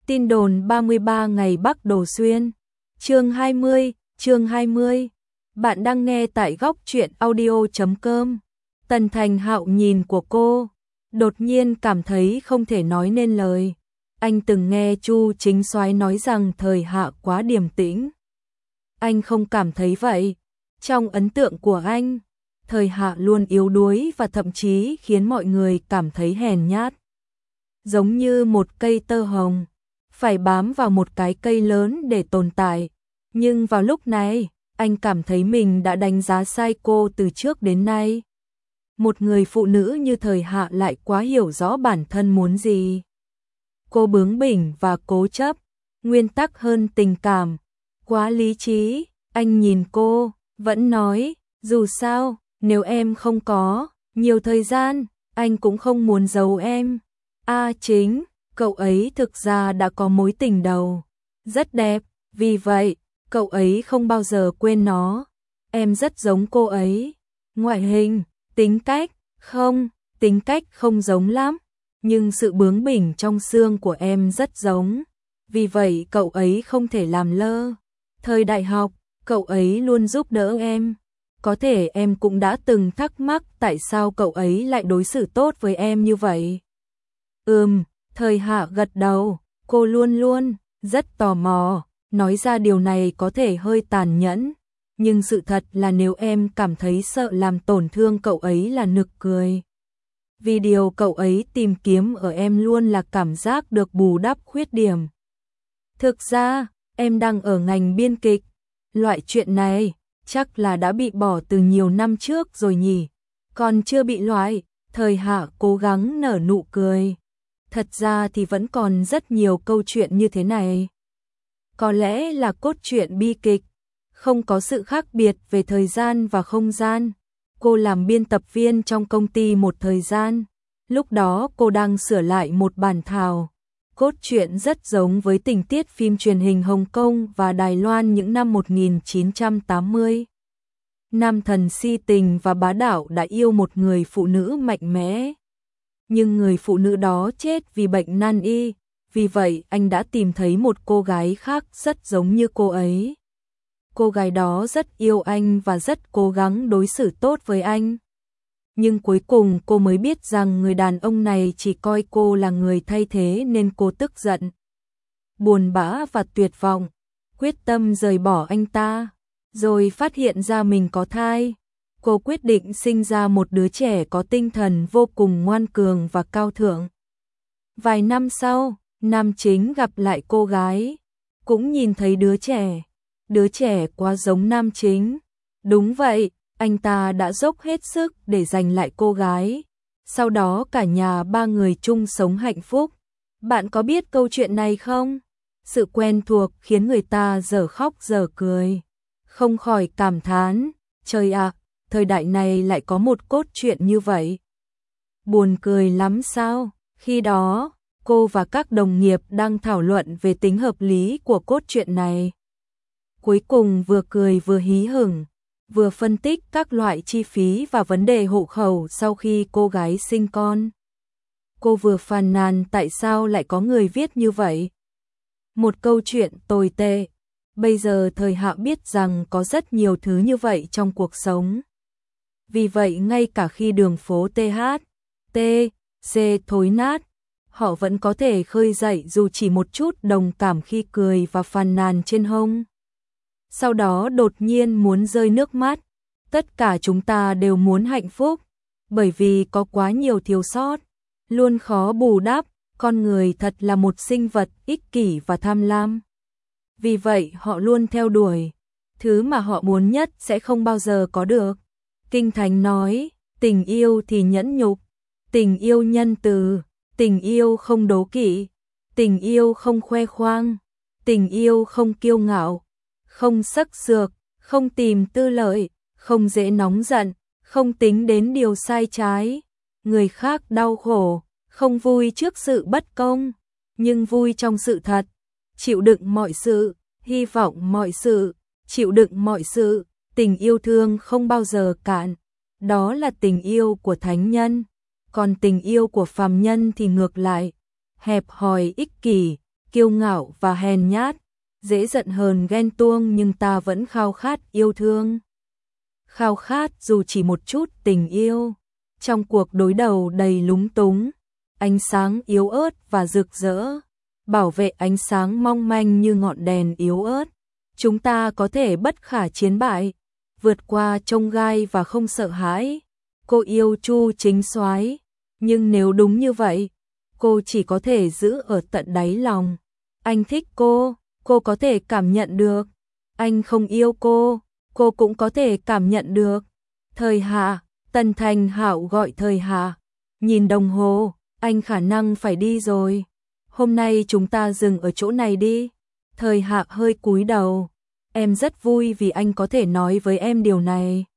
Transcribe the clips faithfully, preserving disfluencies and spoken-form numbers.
Tin đồn ba mươi ba ngày Bắc Đồ Xuyên. Chương hai mươi, chương hai mươi. Bạn đang nghe tại góc truyện audio chấm com. Tần Thành Hạo nhìn của cô, đột nhiên cảm thấy không thể nói nên lời. Anh từng nghe Chu Chính Soái nói rằng Thời Hạ quá điềm tĩnh. Anh không cảm thấy vậy. Trong ấn tượng của anh, Thời Hạ luôn yếu đuối và thậm chí khiến mọi người cảm thấy hèn nhát. Giống như một cây tơ hồng, phải bám vào một cái cây lớn để tồn tại. Nhưng vào lúc này, anh cảm thấy mình đã đánh giá sai cô từ trước đến nay. Một người phụ nữ như Thời Hạ lại quá hiểu rõ bản thân muốn gì. Cô bướng bỉnh và cố chấp, nguyên tắc hơn tình cảm, quá lý trí. Anh nhìn cô, vẫn nói, dù sao, nếu em không có nhiều thời gian, anh cũng không muốn giấu em. A Chính, cậu ấy thực ra đã có mối tình đầu, rất đẹp, vì vậy, cậu ấy không bao giờ quên nó. Em rất giống cô ấy. Ngoại hình, tính cách, không, tính cách không giống lắm, nhưng sự bướng bỉnh trong xương của em rất giống. Vì vậy cậu ấy không thể làm lơ. Thời đại học, cậu ấy luôn giúp đỡ em. Có thể em cũng đã từng thắc mắc tại sao cậu ấy lại đối xử tốt với em như vậy. Ừm, Thời Hạ gật đầu, cô luôn luôn rất tò mò. Nói ra điều này có thể hơi tàn nhẫn, nhưng sự thật là nếu em cảm thấy sợ làm tổn thương cậu ấy là nực cười. Vì điều cậu ấy tìm kiếm ở em luôn là cảm giác được bù đắp khuyết điểm. Thực ra, em đang ở ngành biên kịch, loại chuyện này chắc là đã bị bỏ từ nhiều năm trước rồi nhỉ. Còn chưa bị loại. Thời Hạ cố gắng nở nụ cười. Thật ra thì vẫn còn rất nhiều câu chuyện như thế này. Có lẽ là cốt truyện bi kịch, không có sự khác biệt về thời gian và không gian. Cô làm biên tập viên trong công ty một thời gian. Lúc đó cô đang sửa lại một bản thảo. Cốt truyện rất giống với tình tiết phim truyền hình Hồng Kông và Đài Loan những năm một nghìn chín trăm tám mươi. Nam thần si tình và bá đạo đã yêu một người phụ nữ mạnh mẽ. Nhưng người phụ nữ đó chết vì bệnh nan y. Vì vậy anh đã tìm thấy một cô gái khác rất giống như cô ấy. Cô gái đó rất yêu anh và rất cố gắng đối xử tốt với anh. Nhưng cuối cùng cô mới biết rằng người đàn ông này chỉ coi cô là người thay thế nên cô tức giận, buồn bã và tuyệt vọng, quyết tâm rời bỏ anh ta. Rồi phát hiện ra mình có thai. Cô quyết định sinh ra một đứa trẻ có tinh thần vô cùng ngoan cường và cao thượng. Vài năm sau, nam chính gặp lại cô gái, cũng nhìn thấy đứa trẻ. Đứa trẻ quá giống nam chính. Đúng vậy, anh ta đã dốc hết sức để giành lại cô gái. Sau đó cả nhà ba người chung sống hạnh phúc. Bạn có biết câu chuyện này không? Sự quen thuộc khiến người ta dở khóc dở cười. Không khỏi cảm thán, trời ạ, thời đại này lại có một cốt truyện như vậy. Buồn cười lắm sao? Khi đó, cô và các đồng nghiệp đang thảo luận về tính hợp lý của cốt truyện này. Cuối cùng vừa cười vừa hí hửng, vừa phân tích các loại chi phí và vấn đề hộ khẩu sau khi cô gái sinh con. Cô vừa phàn nàn tại sao lại có người viết như vậy. Một câu chuyện tồi tệ. Bây giờ Thời Hạ biết rằng có rất nhiều thứ như vậy trong cuộc sống. Vì vậy ngay cả khi đường phố tê hát, tê, xê thối nát, họ vẫn có thể khơi dậy dù chỉ một chút đồng cảm khi cười và phàn nàn trên hông. Sau đó đột nhiên muốn rơi nước mắt. Tất cả chúng ta đều muốn hạnh phúc, bởi vì có quá nhiều thiếu sót, luôn khó bù đắp. Con người thật là một sinh vật ích kỷ và tham lam. Vì vậy họ luôn theo đuổi thứ mà họ muốn nhất sẽ không bao giờ có được. Kinh Thánh nói, tình yêu thì nhẫn nhục, tình yêu nhân từ, tình yêu không đố kỵ, tình yêu không khoe khoang, tình yêu không kiêu ngạo, không sắc sược, không tìm tư lợi, không dễ nóng giận, không tính đến điều sai trái. Người khác đau khổ, không vui trước sự bất công, nhưng vui trong sự thật. Chịu đựng mọi sự, hy vọng mọi sự, chịu đựng mọi sự. Tình yêu thương không bao giờ cạn. Đó là tình yêu của thánh nhân. Còn tình yêu của phàm nhân thì ngược lại, hẹp hòi ích kỷ, kiêu ngạo và hèn nhát, dễ giận hờn ghen tuông, nhưng ta vẫn khao khát yêu thương. Khao khát dù chỉ một chút tình yêu. Trong cuộc đối đầu đầy lúng túng, ánh sáng yếu ớt và rực rỡ, bảo vệ ánh sáng mong manh như ngọn đèn yếu ớt. Chúng ta có thể bất khả chiến bại, vượt qua chông gai và không sợ hãi. Cô yêu Chu Chính Soái, nhưng nếu đúng như vậy, cô chỉ có thể giữ ở tận đáy lòng. Anh thích cô, cô có thể cảm nhận được. Anh không yêu cô, cô cũng có thể cảm nhận được. Thời Hạ, Tần Thành Hạo gọi Thời Hạ. Nhìn đồng hồ, anh khả năng phải đi rồi. Hôm nay chúng ta dừng ở chỗ này đi. Thời Hạ hơi cúi đầu. Em rất vui vì anh có thể nói với em điều này.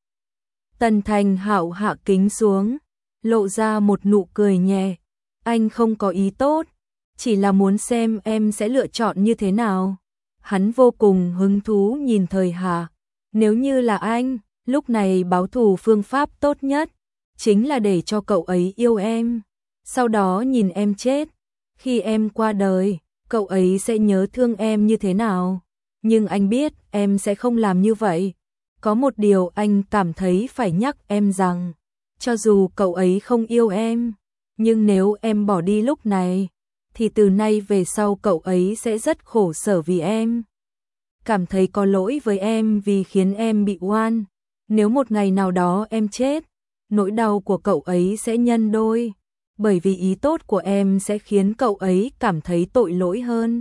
Tần Thành Hạo hạ kính xuống, lộ ra một nụ cười nhẹ. Anh không có ý tốt, chỉ là muốn xem em sẽ lựa chọn như thế nào. Hắn vô cùng hứng thú nhìn Thời Hạ. Nếu như là anh, lúc này báo thù phương pháp tốt nhất chính là để cho cậu ấy yêu em, sau đó nhìn em chết. Khi em qua đời, cậu ấy sẽ nhớ thương em như thế nào. Nhưng anh biết em sẽ không làm như vậy. Có một điều anh cảm thấy phải nhắc em rằng, cho dù cậu ấy không yêu em, nhưng nếu em bỏ đi lúc này, thì từ nay về sau cậu ấy sẽ rất khổ sở vì em. Cảm thấy có lỗi với em vì khiến em bị oan. Nếu một ngày nào đó em chết, nỗi đau của cậu ấy sẽ nhân đôi, bởi vì ý tốt của em sẽ khiến cậu ấy cảm thấy tội lỗi hơn.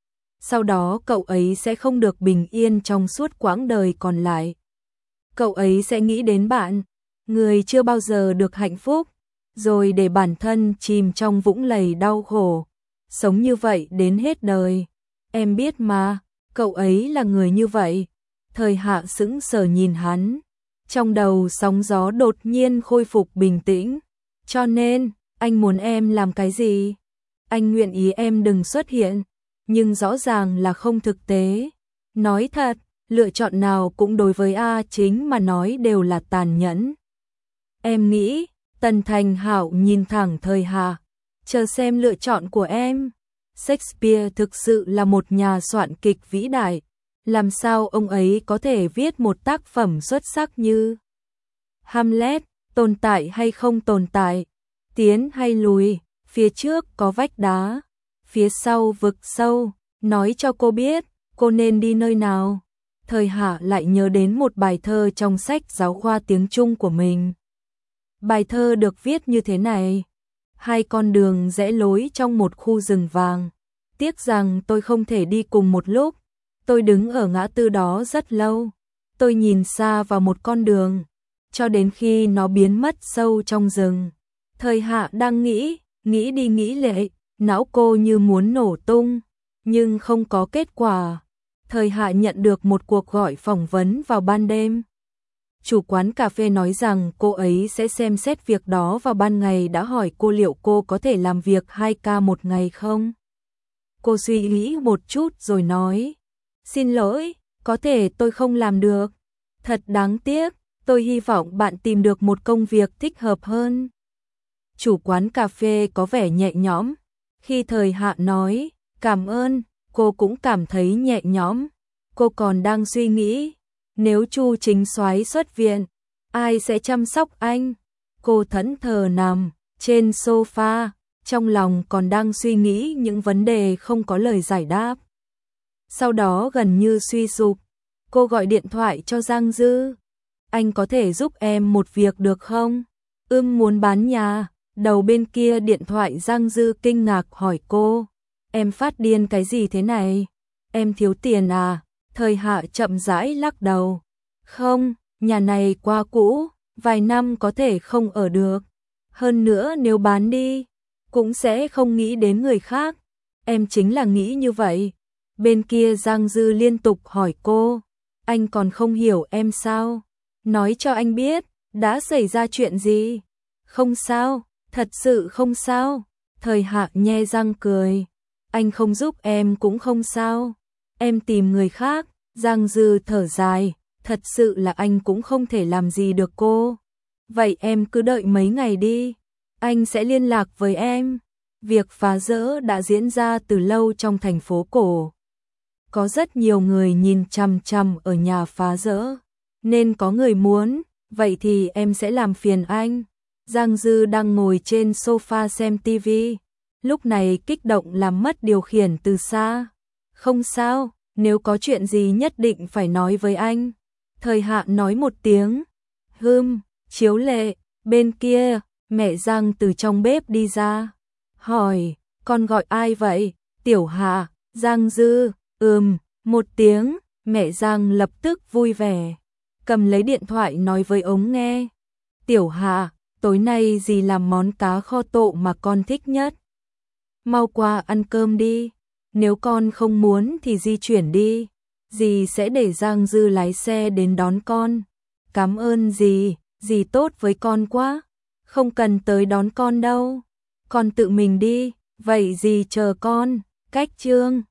Sau đó cậu ấy sẽ không được bình yên trong suốt quãng đời còn lại. Cậu ấy sẽ nghĩ đến bạn, người chưa bao giờ được hạnh phúc, rồi để bản thân chìm trong vũng lầy đau khổ, sống như vậy đến hết đời. Em biết mà, cậu ấy là người như vậy. Thời Hạ sững sờ nhìn hắn, trong đầu sóng gió đột nhiên khôi phục bình tĩnh. Cho nên, anh muốn em làm cái gì? Anh nguyện ý em đừng xuất hiện, nhưng rõ ràng là không thực tế. Nói thật, lựa chọn nào cũng đối với A Chính mà nói đều là tàn nhẫn. Em nghĩ, Tần Thành Hạo nhìn thẳng Thời Hạ, chờ xem lựa chọn của em. Shakespeare thực sự là một nhà soạn kịch vĩ đại. Làm sao ông ấy có thể viết một tác phẩm xuất sắc như Hamlet, tồn tại hay không tồn tại, tiến hay lùi, phía trước có vách đá, phía sau vực sâu, nói cho cô biết, cô nên đi nơi nào. Thời Hạ lại nhớ đến một bài thơ trong sách giáo khoa tiếng Trung của mình. Bài thơ được viết như thế này: hai con đường rẽ lối trong một khu rừng vàng. Tiếc rằng tôi không thể đi cùng một lúc. Tôi đứng ở ngã tư đó rất lâu. Tôi nhìn xa vào một con đường, cho đến khi nó biến mất sâu trong rừng. Thời Hạ đang nghĩ, nghĩ đi nghĩ lại, não cô như muốn nổ tung, nhưng không có kết quả. Thời Hạ nhận được một cuộc gọi phỏng vấn vào ban đêm. Chủ quán cà phê nói rằng cô ấy sẽ xem xét việc đó vào ban ngày, đã hỏi cô liệu cô có thể làm việc hai ca một ngày không. Cô suy nghĩ một chút rồi nói: xin lỗi, có thể tôi không làm được. Thật đáng tiếc, tôi hy vọng bạn tìm được một công việc thích hợp hơn. Chủ quán cà phê có vẻ nhẹ nhõm. Khi Thời Hạ nói cảm ơn, cô cũng cảm thấy nhẹ nhõm. Cô còn đang suy nghĩ, nếu Chu Chính Soái xuất viện, ai sẽ chăm sóc anh? Cô thẫn thờ nằm trên sofa, trong lòng còn đang suy nghĩ những vấn đề không có lời giải đáp. Sau đó gần như suy sụp, cô gọi điện thoại cho Giang Dư. Anh có thể giúp em một việc được không? Ưm muốn bán nhà. Đầu bên kia điện thoại Giang Dư kinh ngạc hỏi cô: em phát điên cái gì thế này? Em thiếu tiền à? Thời Hạ chậm rãi lắc đầu. Không, nhà này quá cũ, vài năm có thể không ở được. Hơn nữa nếu bán đi, cũng sẽ không nghĩ đến người khác. Em chính là nghĩ như vậy. Bên kia Giang Dư liên tục hỏi cô: anh còn không hiểu em sao? Nói cho anh biết, đã xảy ra chuyện gì? Không sao, thật sự không sao. Thời Hạ nhe răng cười. Anh không giúp em cũng không sao. Em tìm người khác. Giang Dư thở dài. Thật sự là anh cũng không thể làm gì được cô. Vậy em cứ đợi mấy ngày đi. Anh sẽ liên lạc với em. Việc phá rỡ đã diễn ra từ lâu trong thành phố cổ. Có rất nhiều người nhìn chằm chằm ở nhà phá rỡ, nên có người muốn, vậy thì em sẽ làm phiền anh. Giang Dư đang ngồi trên sofa xem tivi, lúc này kích động làm mất điều khiển từ xa. Không sao, nếu có chuyện gì nhất định phải nói với anh. Thời Hạ nói một tiếng. Hừm, Chiếu Lệ, bên kia, mẹ Giang từ trong bếp đi ra. Hỏi, con gọi ai vậy? Tiểu Hạ. Giang Dư, ừm, một tiếng, mẹ Giang lập tức vui vẻ. Cầm lấy điện thoại nói với ống nghe. Tiểu Hạ, tối nay dì làm món cá kho tộ mà con thích nhất. Mau qua ăn cơm đi. Nếu con không muốn thì di chuyển đi. Dì sẽ để Giang Dư lái xe đến đón con. Cảm ơn dì, dì tốt với con quá. Không cần tới đón con đâu. Con tự mình đi, vậy dì chờ con. Cách chương